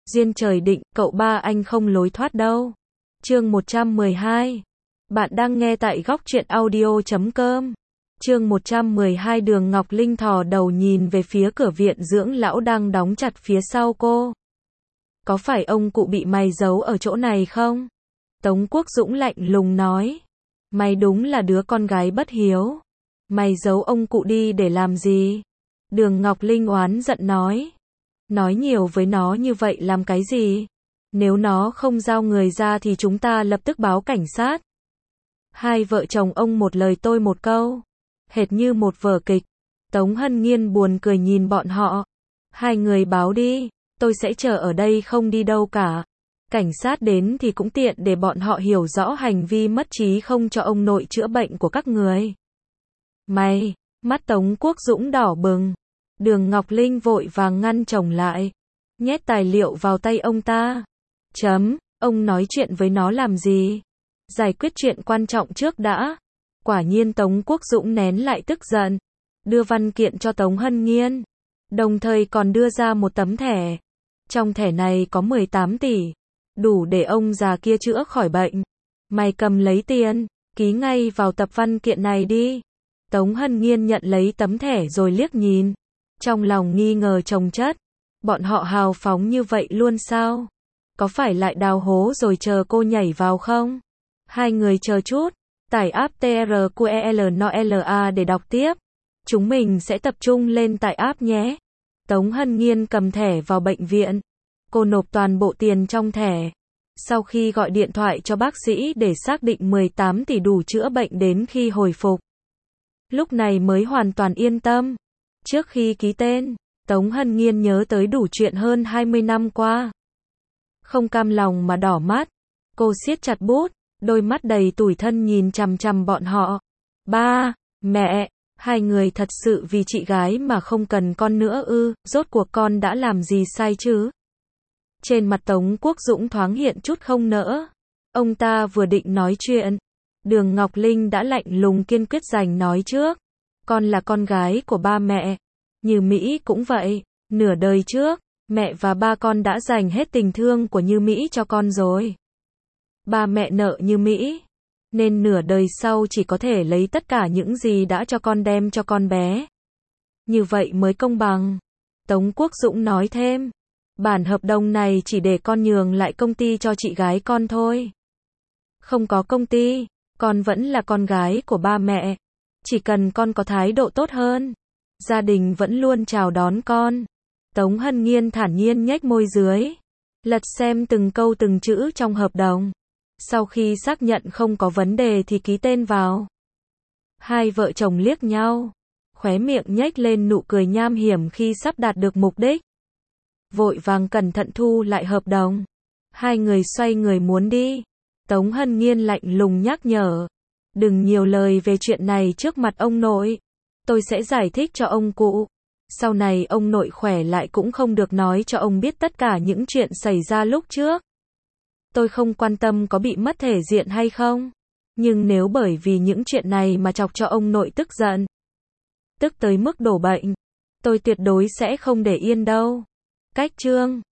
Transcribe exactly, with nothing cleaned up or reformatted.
Duyên trời định, cậu ba anh không lối thoát đâu. Chương một trăm mười hai. Bạn đang nghe tại góc truyện audio chấm com. Chương một trăm mười hai. Đường Ngọc Linh thò đầu nhìn về phía cửa viện dưỡng lão đang đóng chặt phía sau cô. Có phải ông cụ bị mày giấu ở chỗ này không? Tống Quốc Dũng lạnh lùng nói. Mày đúng là đứa con gái bất hiếu. Mày giấu ông cụ đi để làm gì? Đường Ngọc Linh oán giận nói. Nói nhiều với nó như vậy làm cái gì? Nếu nó không giao người ra thì chúng ta lập tức báo cảnh sát. Hai vợ chồng ông một lời tôi một câu. Hệt như một vở kịch. Tống Hân Nhiên buồn cười nhìn bọn họ. Hai người báo đi, tôi sẽ chờ ở đây không đi đâu cả. Cảnh sát đến thì cũng tiện để bọn họ hiểu rõ hành vi mất trí không cho ông nội chữa bệnh của các người. Mày, mắt Tống Quốc Dũng đỏ bừng. Đường Ngọc Linh vội vàng ngăn chồng lại. Nhét tài liệu vào tay ông ta. Chấm, ông nói chuyện với nó làm gì? Giải quyết chuyện quan trọng trước đã. Quả nhiên Tống Quốc Dũng nén lại tức giận. Đưa văn kiện cho Tống Hân Nhiên. Đồng thời còn đưa ra một tấm thẻ. Trong thẻ này có mười tám tỷ. Đủ để ông già kia chữa khỏi bệnh. Mày cầm lấy tiền, ký ngay vào tập văn kiện này đi. Tống Hân Nhiên nhận lấy tấm thẻ rồi liếc nhìn. Trong lòng nghi ngờ chồng chất. Bọn họ hào phóng như vậy luôn sao? Có phải lại đào hố rồi chờ cô nhảy vào không? Hai người chờ chút. Tải app tê rờ quy e lờ en o lờ a để đọc tiếp. Chúng mình sẽ tập trung lên tải app nhé. Tống Hân Nhiên cầm thẻ vào bệnh viện. Cô nộp toàn bộ tiền trong thẻ. Sau khi gọi điện thoại cho bác sĩ để xác định mười tám tỷ đủ chữa bệnh đến khi hồi phục. Lúc này mới hoàn toàn yên tâm. Trước khi ký tên, Tống Hân Nhiên nhớ tới đủ chuyện hơn hai mươi năm qua. Không cam lòng mà đỏ mắt. Cô siết chặt bút, đôi mắt đầy tủi thân nhìn chằm chằm bọn họ. Ba, mẹ, hai người thật sự vì chị gái mà không cần con nữa ư? Rốt cuộc con đã làm gì sai chứ? Trên mặt Tống Quốc Dũng thoáng hiện chút không nỡ. Ông ta vừa định nói chuyện. Đường Ngọc Linh đã lạnh lùng kiên quyết giành nói trước. Con là con gái của ba mẹ. Như Mỹ cũng vậy. Nửa đời trước, mẹ và ba con đã dành hết tình thương của Như Mỹ cho con rồi. Ba mẹ nợ Như Mỹ. Nên nửa đời sau chỉ có thể lấy tất cả những gì đã cho con đem cho con bé. Như vậy mới công bằng. Tống Quốc Dũng nói thêm. Bản hợp đồng này chỉ để con nhường lại công ty cho chị gái con thôi. Không có công ty, con vẫn là con gái của ba mẹ. Chỉ cần con có thái độ tốt hơn, gia đình vẫn luôn chào đón con. Tống Hân Nhiên thản nhiên nhếch môi dưới, lật xem từng câu từng chữ trong hợp đồng. Sau khi xác nhận không có vấn đề thì ký tên vào. Hai vợ chồng liếc nhau, khóe miệng nhếch lên nụ cười nham hiểm khi sắp đạt được mục đích. Vội vàng cẩn thận thu lại hợp đồng. Hai người xoay người muốn đi. Tống Hân Nhiên lạnh lùng nhắc nhở. Đừng nhiều lời về chuyện này trước mặt ông nội. Tôi sẽ giải thích cho ông cụ. Sau này ông nội khỏe lại cũng không được nói cho ông biết tất cả những chuyện xảy ra lúc trước. Tôi không quan tâm có bị mất thể diện hay không. Nhưng nếu bởi vì những chuyện này mà chọc cho ông nội tức giận, tức tới mức đổ bệnh, tôi tuyệt đối sẽ không để yên đâu. Cách chương